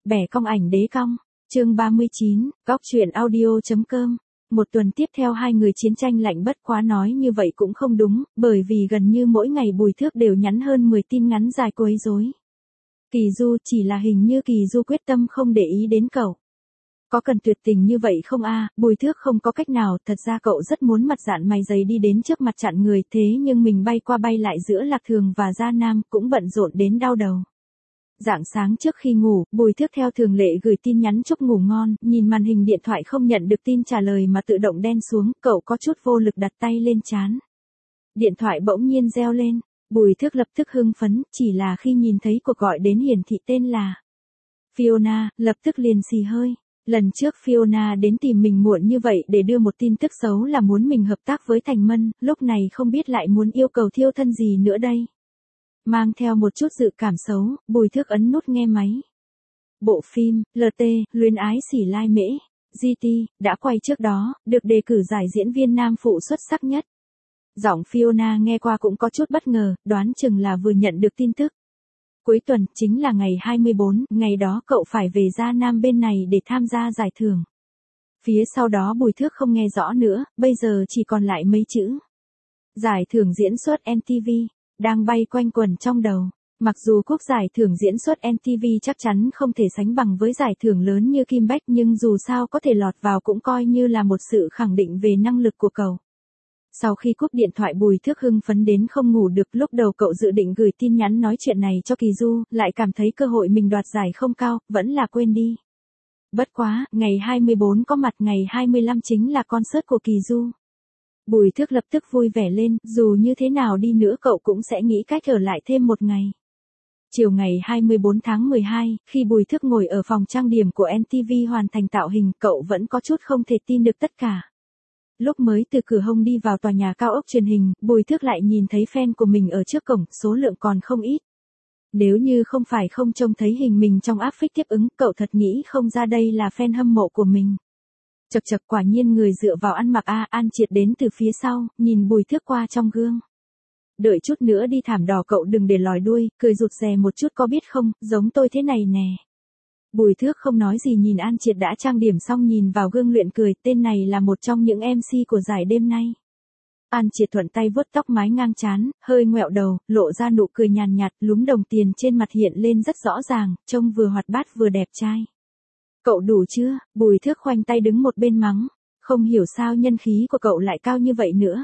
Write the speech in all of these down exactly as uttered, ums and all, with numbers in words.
Bẻ cong ảnh đế cong. Chương ba mươi chín, góc truyện audio.com. Một tuần tiếp theo hai người chiến tranh lạnh, bất quá nói như vậy cũng không đúng, bởi vì gần như mỗi ngày Bùi Thước đều nhắn hơn mười tin ngắn dài quấy rối. Kỳ Du, chỉ là hình như Kỳ Du quyết tâm không để ý đến cậu. Có cần tuyệt tình như vậy không a? Bùi Thước không có cách nào, thật ra cậu rất muốn mặt dạn mày dày đi đến trước mặt chặn người, thế nhưng mình bay qua bay lại giữa Lạc Thường và Gia Nam, cũng bận rộn đến đau đầu. Rạng sáng trước khi ngủ, Bùi Thước theo thường lệ gửi tin nhắn chúc ngủ ngon, nhìn màn hình điện thoại không nhận được tin trả lời mà tự động đen xuống, cậu có chút vô lực đặt tay lên trán. Điện thoại bỗng nhiên reo lên, Bùi Thước lập tức hưng phấn, chỉ là khi nhìn thấy cuộc gọi đến hiển thị tên là Fiona, lập tức liền xì hơi. Lần trước Fiona đến tìm mình muộn như vậy để đưa một tin tức xấu là muốn mình hợp tác với Thành Mân, lúc này không biết lại muốn yêu cầu thiêu thân gì nữa đây. Mang theo một chút dự cảm xấu, Bùi Thước ấn nút nghe máy. Bộ phim, lờ tê, Luyến ái Sỉ Lai Mễ, giê tê, đã quay trước đó, được đề cử giải diễn viên nam phụ xuất sắc nhất. Giọng Fiona nghe qua cũng có chút bất ngờ, đoán chừng là vừa nhận được tin tức. Cuối tuần, chính là ngày hai mươi bốn, ngày đó cậu phải về Gia Nam bên này để tham gia giải thưởng. Phía sau đó Bùi Thước không nghe rõ nữa, bây giờ chỉ còn lại mấy chữ. Giải thưởng diễn xuất em tê vê, đang bay quanh quẩn trong đầu. Mặc dù quốc giải thưởng diễn xuất em tê vê chắc chắn không thể sánh bằng với giải thưởng lớn như Kim Bách, nhưng dù sao có thể lọt vào cũng coi như là một sự khẳng định về năng lực của cậu. Sau khi cúp điện thoại, Bùi Thước hưng phấn đến không ngủ được, lúc đầu cậu dự định gửi tin nhắn nói chuyện này cho Kỳ Du, lại cảm thấy cơ hội mình đoạt giải không cao, vẫn là quên đi. Bất quá, ngày hai mươi bốn có mặt, ngày hai mươi lăm chính là concert của Kỳ Du. Bùi Thước lập tức vui vẻ lên, dù như thế nào đi nữa cậu cũng sẽ nghĩ cách ở lại thêm một ngày. Chiều ngày hai mươi bốn tháng mười hai, khi Bùi Thước ngồi ở phòng trang điểm của en tê vê hoàn thành tạo hình, cậu vẫn có chút không thể tin được tất cả. Lúc mới từ cửa hông đi vào tòa nhà cao ốc truyền hình, Bùi Thước lại nhìn thấy fan của mình ở trước cổng, số lượng còn không ít. Nếu như không phải không trông thấy hình mình trong áp phích tiếp ứng, cậu thật nghĩ không ra đây là fan hâm mộ của mình. Chật chật, quả nhiên người dựa vào ăn mặc a. An Triệt đến từ phía sau, nhìn Bùi Thước qua trong gương. Đợi chút nữa đi thảm đỏ cậu đừng để lòi đuôi, cười rụt rè một chút có biết không, giống tôi thế này nè. Bùi Thước không nói gì nhìn An Triệt đã trang điểm xong nhìn vào gương luyện cười, tên này là một trong những em xê của giải đêm nay. An Triệt thuận tay vuốt tóc mái ngang trán, hơi ngoẹo đầu, lộ ra nụ cười nhàn nhạt, lúm đồng tiền trên mặt hiện lên rất rõ ràng, trông vừa hoạt bát vừa đẹp trai. Cậu đủ chưa? Bùi Thước khoanh tay đứng một bên mắng, không hiểu sao nhân khí của cậu lại cao như vậy nữa.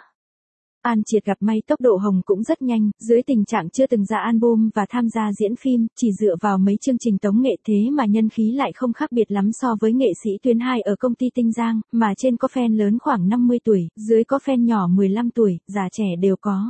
An Triệt gặp may tốc độ hồng cũng rất nhanh, dưới tình trạng chưa từng ra album và tham gia diễn phim, chỉ dựa vào mấy chương trình tống nghệ thế mà nhân khí lại không khác biệt lắm so với nghệ sĩ tuyến hai ở công ty Tinh Giang, mà trên có fan lớn khoảng năm mươi tuổi, dưới có fan nhỏ mười lăm tuổi, già trẻ đều có.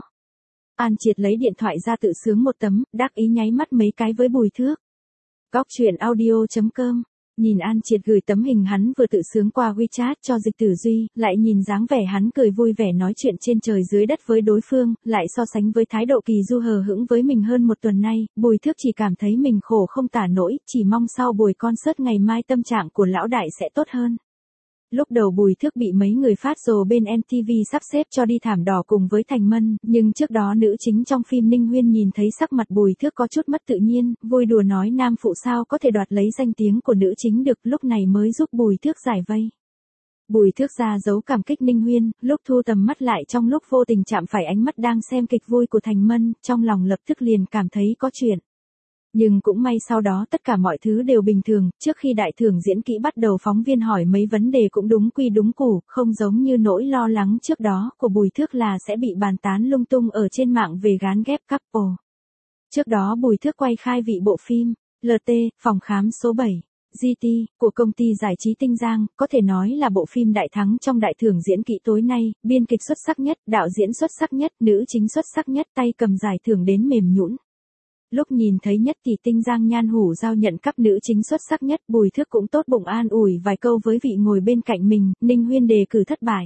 An Triệt lấy điện thoại ra tự sướng một tấm, đắc ý nháy mắt mấy cái với Bùi Thước. Góc truyện audio.com. Nhìn An Triệt gửi tấm hình hắn vừa tự sướng qua WeChat cho Dịch Tử Duy, lại nhìn dáng vẻ hắn cười vui vẻ nói chuyện trên trời dưới đất với đối phương, lại so sánh với thái độ Kỳ Du hờ hững với mình hơn một tuần nay, Bùi Thước chỉ cảm thấy mình khổ không tả nổi, chỉ mong sau buổi concert ngày mai tâm trạng của lão đại sẽ tốt hơn. Lúc đầu Bùi Thước bị mấy người phát rồ bên em tê vê sắp xếp cho đi thảm đỏ cùng với Thành Mân, nhưng trước đó nữ chính trong phim Ninh Huyên nhìn thấy sắc mặt Bùi Thước có chút mất tự nhiên, vui đùa nói nam phụ sao có thể đoạt lấy danh tiếng của nữ chính được, lúc này mới giúp Bùi Thước giải vây. Bùi Thước ra dấu cảm kích Ninh Huyên, lúc thu tầm mắt lại trong lúc vô tình chạm phải ánh mắt đang xem kịch vui của Thành Mân, trong lòng lập tức liền cảm thấy có chuyện. Nhưng cũng may sau đó tất cả mọi thứ đều bình thường, trước khi đại thưởng diễn kỹ bắt đầu phóng viên hỏi mấy vấn đề cũng đúng quy đúng củ, không giống như nỗi lo lắng trước đó của Bùi Thước là sẽ bị bàn tán lung tung ở trên mạng về gán ghép couple. Trước đó Bùi Thước quay khai vị bộ phim, lờ tê, phòng khám số bảy, giê tê, của công ty giải trí Tinh Giang, có thể nói là bộ phim đại thắng trong đại thưởng diễn kỹ tối nay, biên kịch xuất sắc nhất, đạo diễn xuất sắc nhất, nữ chính xuất sắc nhất, tay cầm giải thưởng đến mềm nhũn. Lúc nhìn thấy nhất tỷ Tinh Giang Nhan Hủ Giao nhận cấp nữ chính xuất sắc nhất, Bùi Thước cũng tốt bụng an ủi vài câu với vị ngồi bên cạnh mình, Ninh Huyên đề cử thất bại.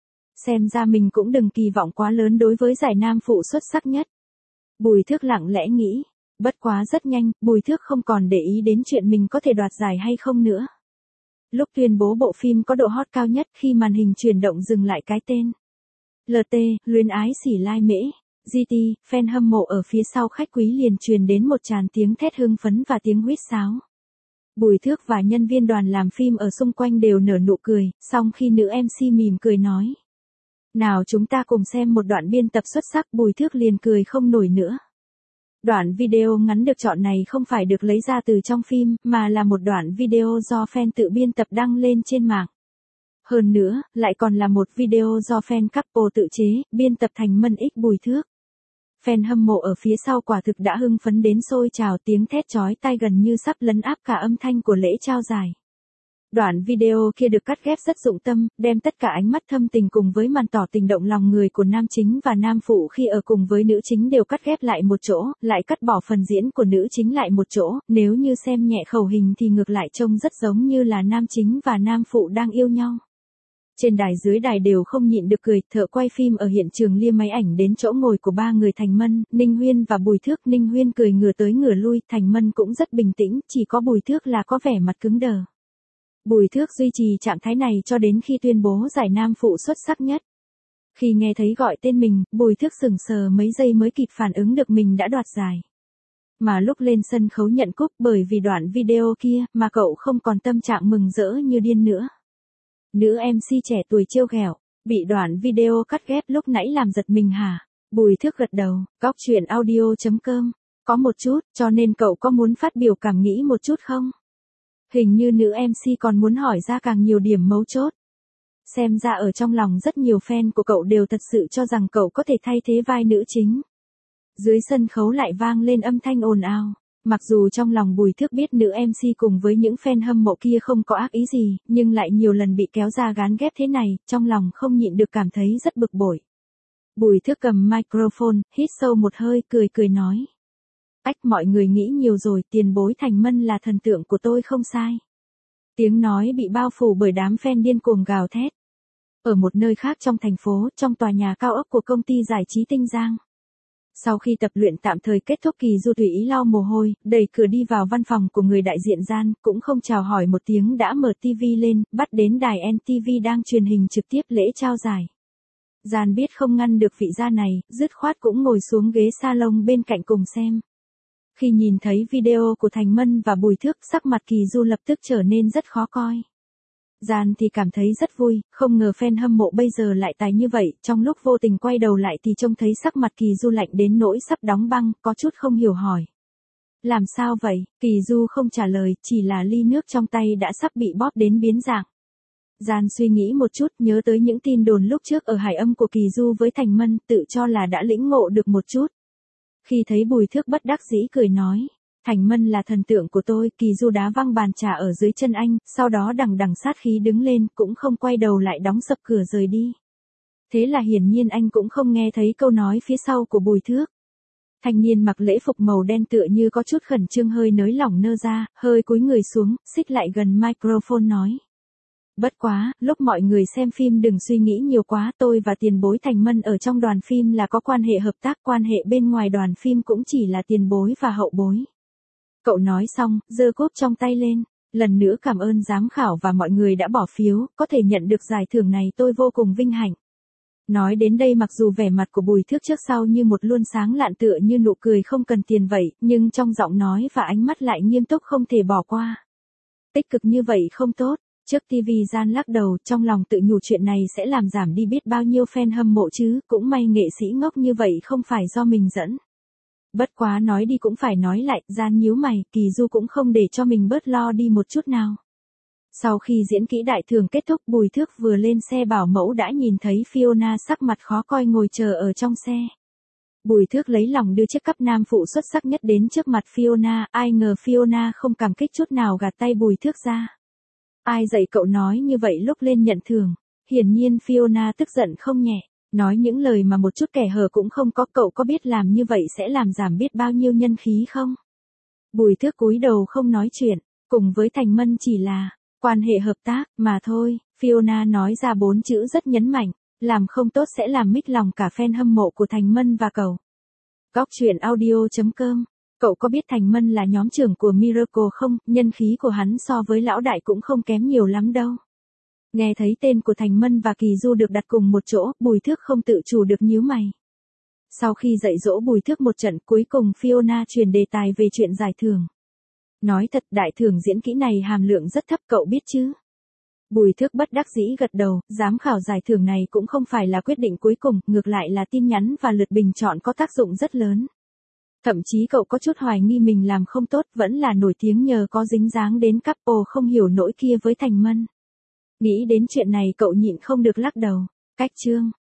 Xem ra mình cũng đừng kỳ vọng quá lớn đối với giải nam phụ xuất sắc nhất. Bùi Thước lặng lẽ nghĩ, bất quá rất nhanh, Bùi Thước không còn để ý đến chuyện mình có thể đoạt giải hay không nữa. Lúc tuyên bố bộ phim có độ hot cao nhất, khi màn hình chuyển động dừng lại cái tên lờ tê, Luyến ái Sỉ Lai Mễ, giê tê, fan hâm mộ ở phía sau khách quý liền truyền đến một tràng tiếng thét hưng phấn và tiếng huýt sáo. Bùi Thước và nhân viên đoàn làm phim ở xung quanh đều nở nụ cười, song khi nữ em xê mỉm cười nói. Nào chúng ta cùng xem một đoạn biên tập xuất sắc, Bùi Thước liền cười không nổi nữa. Đoạn video ngắn được chọn này không phải được lấy ra từ trong phim, mà là một đoạn video do fan tự biên tập đăng lên trên mạng. Hơn nữa, lại còn là một video do fan couple tự chế, biên tập thành Mân X Bùi Thước. Fan hâm mộ ở phía sau quả thực đã hưng phấn đến sôi trào, tiếng thét chói tai gần như sắp lấn áp cả âm thanh của lễ trao giải. Đoạn video kia được cắt ghép rất dụng tâm, đem tất cả ánh mắt thâm tình cùng với màn tỏ tình động lòng người của nam chính và nam phụ khi ở cùng với nữ chính đều cắt ghép lại một chỗ, lại cắt bỏ phần diễn của nữ chính lại một chỗ, nếu như xem nhẹ khẩu hình thì ngược lại trông rất giống như là nam chính và nam phụ đang yêu nhau. Trên đài dưới đài đều không nhịn được cười, thợ quay phim ở hiện trường lia máy ảnh đến chỗ ngồi của ba người Thành Mân, Ninh Huyên và Bùi Thước. Ninh Huyên cười ngửa tới ngửa lui, Thành Mân cũng rất bình tĩnh, chỉ có Bùi Thước là có vẻ mặt cứng đờ. Bùi Thước duy trì trạng thái này cho đến khi tuyên bố giải nam phụ xuất sắc nhất. Khi nghe thấy gọi tên mình, Bùi Thước sững sờ mấy giây mới kịp phản ứng được mình đã đoạt giải. Mà lúc lên sân khấu nhận cúp bởi vì đoạn video kia mà cậu không còn tâm trạng mừng rỡ như điên nữa. Nữ em xê trẻ tuổi trêu ghẹo, bị đoạn video cắt ghép lúc nãy làm giật mình hả? Bùi Thước gật đầu, góc chuyện audio chấm com. Có một chút, cho nên cậu có muốn phát biểu cảm nghĩ một chút không? Hình như nữ em xê còn muốn hỏi ra càng nhiều điểm mấu chốt. Xem ra ở trong lòng rất nhiều fan của cậu đều thật sự cho rằng cậu có thể thay thế vai nữ chính. Dưới sân khấu lại vang lên âm thanh ồn ào. Mặc dù trong lòng Bùi Thước biết nữ em xê cùng với những fan hâm mộ kia không có ác ý gì, nhưng lại nhiều lần bị kéo ra gán ghép thế này, trong lòng không nhịn được cảm thấy rất bực bội. Bùi Thước cầm microphone, hít sâu một hơi, cười cười nói. Ách, mọi người nghĩ nhiều rồi, tiền bối Thành Mân là thần tượng của tôi không sai. Tiếng nói bị bao phủ bởi đám fan điên cuồng gào thét. Ở một nơi khác trong thành phố, trong tòa nhà cao ốc của công ty giải trí Tinh Giang. Sau khi tập luyện tạm thời kết thúc, Kỳ Du tùy ý lau mồ hôi, đẩy cửa đi vào văn phòng của người đại diện Gian, cũng không chào hỏi một tiếng đã mở ti vi lên, bắt đến đài en tê vê đang truyền hình trực tiếp lễ trao giải. Gian biết không ngăn được vị gia này, dứt khoát cũng ngồi xuống ghế salon bên cạnh cùng xem. Khi nhìn thấy video của Thành Mân và Bùi Thước, sắc mặt Kỳ Du lập tức trở nên rất khó coi. Gian thì cảm thấy rất vui, không ngờ fan hâm mộ bây giờ lại tài như vậy, trong lúc vô tình quay đầu lại thì trông thấy sắc mặt Kỳ Du lạnh đến nỗi sắp đóng băng, có chút không hiểu hỏi. Làm sao vậy? Kỳ Du không trả lời, chỉ là ly nước trong tay đã sắp bị bóp đến biến dạng. Gian suy nghĩ một chút, nhớ tới những tin đồn lúc trước ở Hải Âm của Kỳ Du với Thành Mân, tự cho là đã lĩnh ngộ được một chút. Khi thấy Bùi Thước bất đắc dĩ cười nói. Thành Mân là thần tượng của tôi, Kỳ Du đá văng bàn trà ở dưới chân anh, sau đó đằng đằng sát khí đứng lên, cũng không quay đầu lại đóng sập cửa rời đi. Thế là hiển nhiên anh cũng không nghe thấy câu nói phía sau của Bùi Thước. Thanh niên mặc lễ phục màu đen tựa như có chút khẩn trương hơi nới lỏng nơ ra, hơi cúi người xuống, xích lại gần microphone nói. Bất quá, lúc mọi người xem phim đừng suy nghĩ nhiều quá, tôi và tiền bối Thành Mân ở trong đoàn phim là có quan hệ hợp tác, quan hệ bên ngoài đoàn phim cũng chỉ là tiền bối và hậu bối. Cậu nói xong, giơ cúp trong tay lên, lần nữa cảm ơn giám khảo và mọi người đã bỏ phiếu, có thể nhận được giải thưởng này tôi vô cùng vinh hạnh. Nói đến đây mặc dù vẻ mặt của Bùi Thước trước sau như một luân sáng lạn tựa như nụ cười không cần tiền vậy, nhưng trong giọng nói và ánh mắt lại nghiêm túc không thể bỏ qua. Tích cực như vậy không tốt, trước ti vi Gian lắc đầu, trong lòng tự nhủ chuyện này sẽ làm giảm đi biết bao nhiêu fan hâm mộ chứ, cũng may nghệ sĩ ngốc như vậy không phải do mình dẫn. Bất quá nói đi cũng phải nói lại, Gian nhíu mày, Kỳ Du cũng không để cho mình bớt lo đi một chút nào. Sau khi diễn kỹ đại thường kết thúc, Bùi Thước vừa lên xe bảo mẫu đã nhìn thấy Fiona sắc mặt khó coi ngồi chờ ở trong xe. Bùi Thước lấy lòng đưa chiếc cắp nam phụ xuất sắc nhất đến trước mặt Fiona, ai ngờ Fiona không cảm kích chút nào gạt tay Bùi Thước ra. Ai dạy cậu nói như vậy lúc lên nhận thưởng? Hiển nhiên Fiona tức giận không nhẹ. Nói những lời mà một chút kẻ hở cũng không có, cậu có biết làm như vậy sẽ làm giảm biết bao nhiêu nhân khí không? Bùi Thước cúi đầu không nói chuyện, cùng với Thành Mân chỉ là quan hệ hợp tác mà thôi. Fiona nói ra bốn chữ rất nhấn mạnh, làm không tốt sẽ làm mít lòng cả fan hâm mộ của Thành Mân và cậu. Góc chuyện audio chấm com. Cậu có biết Thành Mân là nhóm trưởng của Miracle không? Nhân khí của hắn so với lão đại cũng không kém nhiều lắm đâu. Nghe thấy tên của Thành Mân và Kỳ Du được đặt cùng một chỗ, Bùi Thước không tự chủ được nhíu mày. Sau khi dạy dỗ Bùi Thước một trận, cuối cùng Fiona chuyển đề tài về chuyện giải thưởng. Nói thật, đại thưởng diễn kỹ này hàm lượng rất thấp, cậu biết chứ. Bùi Thước bất đắc dĩ gật đầu, giám khảo giải thưởng này cũng không phải là quyết định cuối cùng, ngược lại là tin nhắn và lượt bình chọn có tác dụng rất lớn. Thậm chí cậu có chút hoài nghi mình làm không tốt, vẫn là nổi tiếng nhờ có dính dáng đến couple không hiểu nỗi kia với Thành Mân. Nghĩ đến chuyện này cậu nhịn không được lắc đầu. Cách chương